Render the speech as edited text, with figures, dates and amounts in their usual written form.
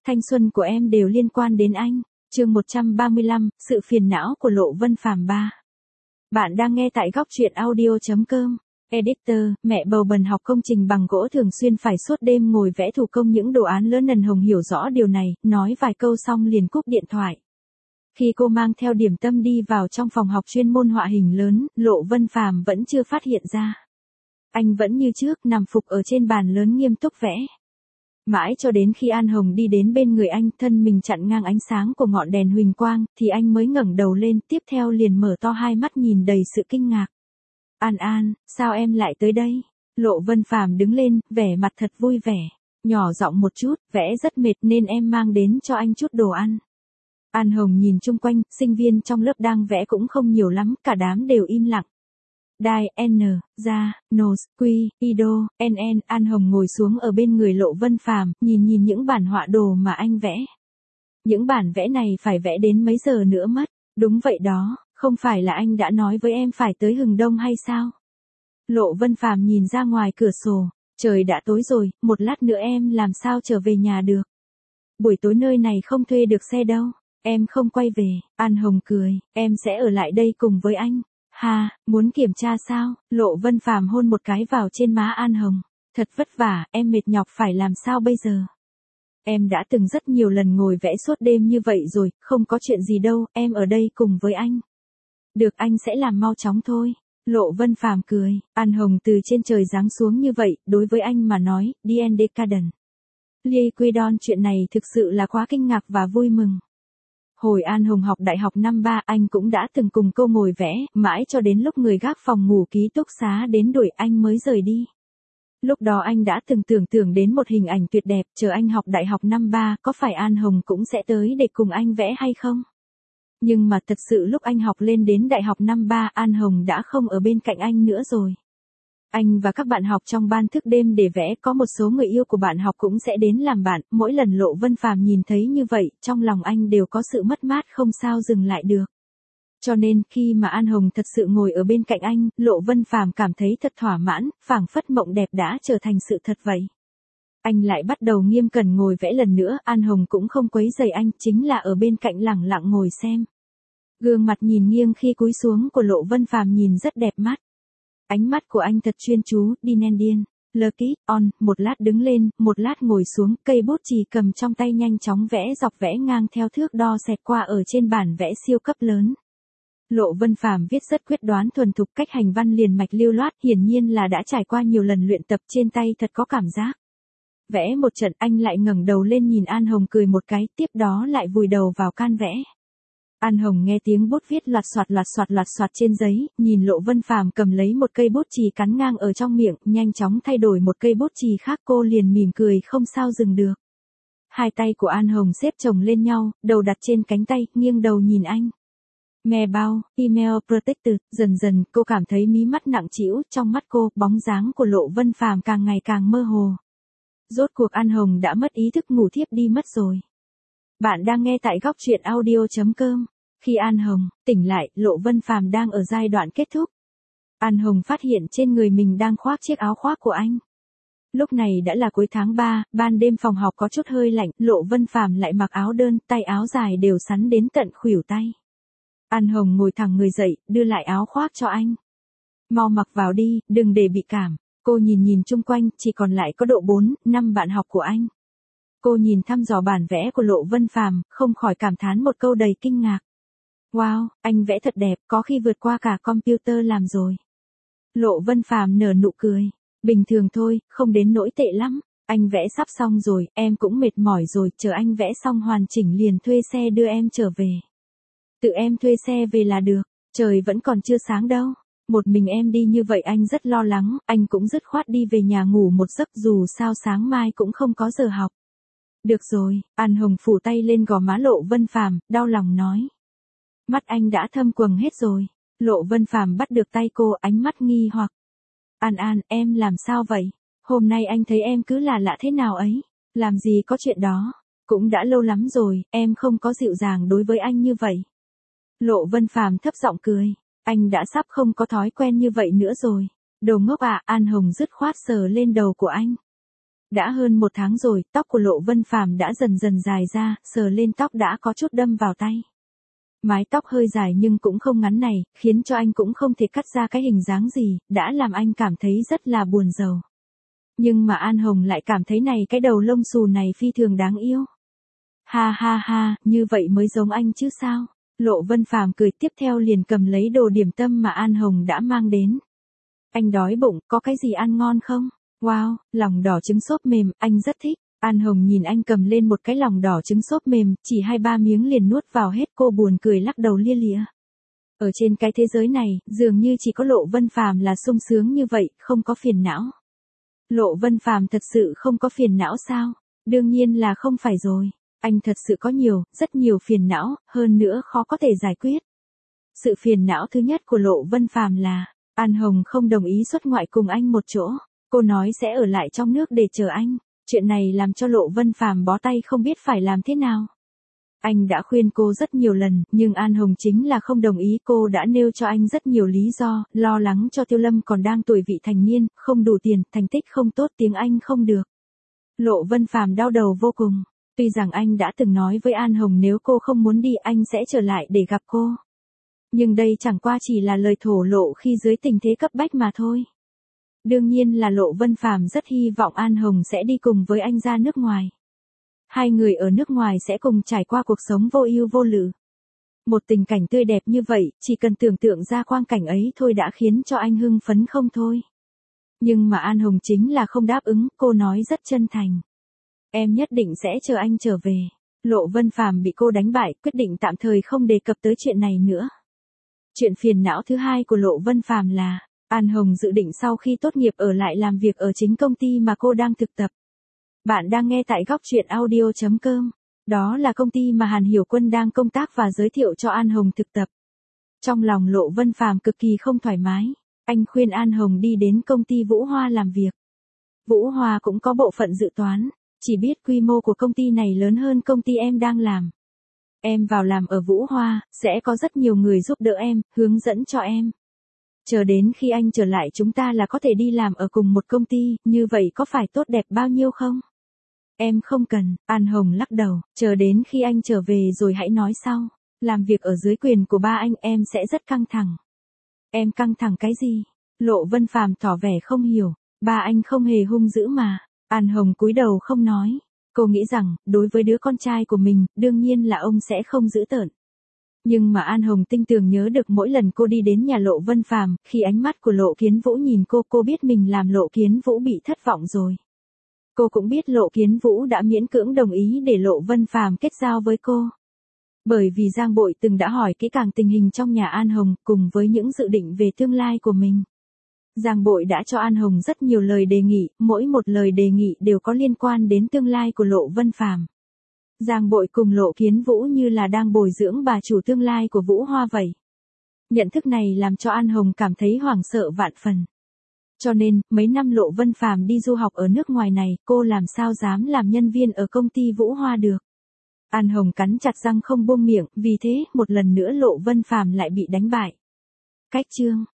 Thanh xuân của em đều liên quan đến anh. Chương 135, sự phiền não của Lộ Vân Phàm 3. Bạn đang nghe tại góc truyện audio.com. Editor, mẹ bầu bần học công trình bằng gỗ thường xuyên phải suốt đêm ngồi vẽ thủ công những đồ án lớn. Nần Hồng hiểu rõ điều này, nói vài câu xong liền cúp điện thoại. Khi cô mang theo điểm tâm đi vào trong phòng học chuyên môn họa hình lớn, Lộ Vân Phàm vẫn chưa phát hiện ra. Anh vẫn như trước nằm phục ở trên bàn lớn nghiêm túc vẽ. Mãi cho đến khi An Hồng đi đến bên người anh, thân mình chặn ngang ánh sáng của ngọn đèn huỳnh quang, thì anh mới ngẩng đầu lên, tiếp theo liền mở to hai mắt nhìn đầy sự kinh ngạc. An, sao em lại tới đây? Lộ Vân Phàm đứng lên, vẻ mặt thật vui vẻ, nhỏ giọng một chút, vẽ rất mệt nên em mang đến cho anh chút đồ ăn. An Hồng nhìn chung quanh, sinh viên trong lớp đang vẽ cũng không nhiều lắm, cả đám đều im lặng. Đai, N, Ra, Nos, Quy, Ido, NN. An Hồng ngồi xuống ở bên người Lộ Vân Phàm, nhìn những bản họa đồ mà anh vẽ. Những bản vẽ này phải vẽ đến mấy giờ nữa mất? Đúng vậy đó, không phải là anh đã nói với em phải tới hừng đông hay sao? Lộ Vân Phàm nhìn ra ngoài cửa sổ, trời đã tối rồi, một lát nữa em làm sao trở về nhà được? Buổi tối nơi này không thuê được xe đâu, em không quay về. An Hồng cười, em sẽ ở lại đây cùng với anh. Ha, muốn kiểm tra sao? Lộ Vân Phàm hôn một cái vào trên má An Hồng. Thật vất vả, em mệt nhọc phải làm sao bây giờ? Em đã từng rất nhiều lần ngồi vẽ suốt đêm như vậy rồi, không có chuyện gì đâu, em ở đây cùng với anh. Được, anh sẽ làm mau chóng thôi. Lộ Vân Phàm cười, An Hồng từ trên trời giáng xuống như vậy, đối với anh mà nói, Dien Decadent. Liquidon, chuyện này thực sự là quá kinh ngạc và vui mừng. Hồi An Hồng học đại học năm 3, anh cũng đã từng cùng cô ngồi vẽ, mãi cho đến lúc người gác phòng ngủ ký túc xá đến đuổi anh mới rời đi. Lúc đó anh đã từng tưởng tượng đến một hình ảnh tuyệt đẹp, chờ anh học đại học năm 3, có phải An Hồng cũng sẽ tới để cùng anh vẽ hay không? Nhưng mà thật sự lúc anh học lên đến đại học năm 3, An Hồng đã không ở bên cạnh anh nữa rồi. Anh và các bạn học trong ban thức đêm để vẽ, có một số người yêu của bạn học cũng sẽ đến làm bạn, mỗi lần Lộ Vân Phàm nhìn thấy như vậy, trong lòng anh đều có sự mất mát không sao dừng lại được. Cho nên, khi mà An Hồng thật sự ngồi ở bên cạnh anh, Lộ Vân Phàm cảm thấy thật thỏa mãn, phảng phất mộng đẹp đã trở thành sự thật vậy. Anh lại bắt đầu nghiêm cẩn ngồi vẽ lần nữa, An Hồng cũng không quấy rầy anh, chính là ở bên cạnh lẳng lặng ngồi xem. Gương mặt nhìn nghiêng khi cúi xuống của Lộ Vân Phàm nhìn rất đẹp mắt. Ánh mắt của anh thật chuyên chú, Dinendian, Lucky, On, một lát đứng lên, một lát ngồi xuống, cây bút chì cầm trong tay nhanh chóng vẽ dọc vẽ ngang theo thước đo xẹt qua ở trên bản vẽ siêu cấp lớn. Lộ Vân Phàm viết rất quyết đoán thuần thục, cách hành văn liền mạch lưu loát, hiển nhiên là đã trải qua nhiều lần luyện tập, trên tay thật có cảm giác. Vẽ một trận anh lại ngẩng đầu lên nhìn An Hồng cười một cái, tiếp đó lại vùi đầu vào can vẽ. An Hồng nghe tiếng bút viết loạt soạt trên giấy, nhìn Lộ Vân Phàm cầm lấy một cây bút chì cắn ngang ở trong miệng, nhanh chóng thay đổi một cây bút chì khác, cô liền mỉm cười không sao dừng được. Hai tay của An Hồng xếp chồng lên nhau, đầu đặt trên cánh tay, nghiêng đầu nhìn anh. Mè bao, email protected, dần dần cô cảm thấy mí mắt nặng trĩu, trong mắt cô, bóng dáng của Lộ Vân Phàm càng ngày càng mơ hồ. Rốt cuộc An Hồng đã mất ý thức ngủ thiếp đi mất rồi. Bạn đang nghe tại góc truyện audio.com. Khi An Hồng tỉnh lại, Lộ Vân Phàm đang ở giai đoạn kết thúc. An Hồng phát hiện trên người mình đang khoác chiếc áo khoác của anh. Lúc này đã là cuối tháng 3, ban đêm phòng học có chút hơi lạnh, Lộ Vân Phàm lại mặc áo đơn, tay áo dài đều sắn đến tận khuỷu tay. An Hồng ngồi thẳng người dậy, đưa lại áo khoác cho anh. Mau mặc vào đi, đừng để bị cảm. Cô nhìn chung quanh, chỉ còn lại có độ 4, 5 bạn học của anh. Cô nhìn thăm dò bản vẽ của Lộ Vân Phàm, không khỏi cảm thán một câu đầy kinh ngạc. Wow, anh vẽ thật đẹp, có khi vượt qua cả computer làm rồi. Lộ Vân Phàm nở nụ cười. Bình thường thôi, không đến nỗi tệ lắm. Anh vẽ sắp xong rồi, em cũng mệt mỏi rồi, chờ anh vẽ xong hoàn chỉnh liền thuê xe đưa em trở về. Tự em thuê xe về là được, trời vẫn còn chưa sáng đâu. Một mình em đi như vậy anh rất lo lắng, anh cũng dứt khoát đi về nhà ngủ một giấc, dù sao sáng mai cũng không có giờ học. Được rồi, An Hồng phủ tay lên gò má Lộ Vân Phàm, đau lòng nói. Mắt anh đã thâm quầng hết rồi. Lộ Vân Phàm bắt được tay cô, ánh mắt nghi hoặc. An, em làm sao vậy? Hôm nay anh thấy em cứ là lạ thế nào ấy? Làm gì có chuyện đó? Cũng đã lâu lắm rồi, em không có dịu dàng đối với anh như vậy. Lộ Vân Phàm thấp giọng cười. Anh đã sắp không có thói quen như vậy nữa rồi. Đồ ngốc à, An Hồng dứt khoát sờ lên đầu của anh. Đã hơn 1 tháng rồi, tóc của Lộ Vân Phàm đã dần dần dài ra, sờ lên tóc đã có chút đâm vào tay. Mái tóc hơi dài nhưng cũng không ngắn này, khiến cho anh cũng không thể cắt ra cái hình dáng gì, đã làm anh cảm thấy rất là buồn rầu. Nhưng mà An Hồng lại cảm thấy này cái đầu lông xù này phi thường đáng yêu. Ha ha ha, như vậy mới giống anh chứ sao? Lộ Vân Phàm cười, tiếp theo liền cầm lấy đồ điểm tâm mà An Hồng đã mang đến. Anh đói bụng, có cái gì ăn ngon không? Wow, lòng đỏ trứng xốp mềm, anh rất thích. An Hồng nhìn anh cầm lên một cái lòng đỏ trứng xốp mềm, chỉ 2-3 miếng liền nuốt vào hết, cô buồn cười lắc đầu lia lịa. Ở trên cái thế giới này, dường như chỉ có Lộ Vân Phàm là sung sướng như vậy, không có phiền não. Lộ Vân Phàm thật sự không có phiền não sao? Đương nhiên là không phải rồi. Anh thật sự có nhiều, rất nhiều phiền não, hơn nữa khó có thể giải quyết. Sự phiền não thứ nhất của Lộ Vân Phàm là, An Hồng không đồng ý xuất ngoại cùng anh một chỗ. Cô nói sẽ ở lại trong nước để chờ anh. Chuyện này làm cho Lộ Vân Phàm bó tay không biết phải làm thế nào. Anh đã khuyên cô rất nhiều lần, nhưng An Hồng chính là không đồng ý. Cô đã nêu cho anh rất nhiều lý do, lo lắng cho Tiêu Lâm còn đang tuổi vị thành niên, không đủ tiền, thành tích không tốt, tiếng Anh không được. Lộ Vân Phàm đau đầu vô cùng. Tuy rằng anh đã từng nói với An Hồng nếu cô không muốn đi anh sẽ trở lại để gặp cô. Nhưng đây chẳng qua chỉ là lời thổ lộ khi dưới tình thế cấp bách mà thôi. Đương nhiên là Lộ Vân Phàm rất hy vọng An Hồng sẽ đi cùng với anh ra nước ngoài. Hai người ở nước ngoài sẽ cùng trải qua cuộc sống vô ưu vô lự. Một tình cảnh tươi đẹp như vậy, chỉ cần tưởng tượng ra quang cảnh ấy thôi đã khiến cho anh hưng phấn không thôi. Nhưng mà An Hồng chính là không đáp ứng, cô nói rất chân thành. Em nhất định sẽ chờ anh trở về. Lộ Vân Phàm bị cô đánh bại, quyết định tạm thời không đề cập tới chuyện này nữa. Chuyện phiền não thứ hai của Lộ Vân Phàm là, An Hồng dự định sau khi tốt nghiệp ở lại làm việc ở chính công ty mà cô đang thực tập. Bạn đang nghe tại góc truyện audio.com. Đó là công ty mà Hàn Hiểu Quân đang công tác và giới thiệu cho An Hồng thực tập. Trong lòng Lộ Vân Phàm cực kỳ không thoải mái. Anh khuyên An Hồng đi đến công ty Vũ Hoa làm việc. Vũ Hoa cũng có bộ phận dự toán. Chỉ biết quy mô của công ty này lớn hơn công ty em đang làm. Em vào làm ở Vũ Hoa, sẽ có rất nhiều người giúp đỡ em, hướng dẫn cho em. Chờ đến khi anh trở lại chúng ta là có thể đi làm ở cùng một công ty, như vậy có phải tốt đẹp bao nhiêu không? Em không cần, An Hồng lắc đầu, chờ đến khi anh trở về rồi hãy nói sau. Làm việc ở dưới quyền của ba anh em sẽ rất căng thẳng. Em căng thẳng cái gì? Lộ Vân Phàm tỏ vẻ không hiểu, ba anh không hề hung dữ mà. An Hồng cúi đầu không nói. Cô nghĩ rằng, đối với đứa con trai của mình, đương nhiên là ông sẽ không dữ tợn. Nhưng mà An Hồng tinh tường nhớ được mỗi lần cô đi đến nhà Lộ Vân Phàm, khi ánh mắt của Lộ Kiến Vũ nhìn cô biết mình làm Lộ Kiến Vũ bị thất vọng rồi. Cô cũng biết Lộ Kiến Vũ đã miễn cưỡng đồng ý để Lộ Vân Phàm kết giao với cô. Bởi vì Giang Bội từng đã hỏi kỹ càng tình hình trong nhà An Hồng, cùng với những dự định về tương lai của mình. Giang Bội đã cho An Hồng rất nhiều lời đề nghị, mỗi một lời đề nghị đều có liên quan đến tương lai của Lộ Vân Phàm. Giang Bội cùng Lộ Kiến Vũ như là đang bồi dưỡng bà chủ tương lai của Vũ Hoa vậy. Nhận thức này làm cho An Hồng cảm thấy hoảng sợ vạn phần. Cho nên, mấy năm Lộ Vân Phàm đi du học ở nước ngoài này, cô làm sao dám làm nhân viên ở công ty Vũ Hoa được. An Hồng cắn chặt răng không buông miệng, vì thế, một lần nữa Lộ Vân Phàm lại bị đánh bại. Cách chương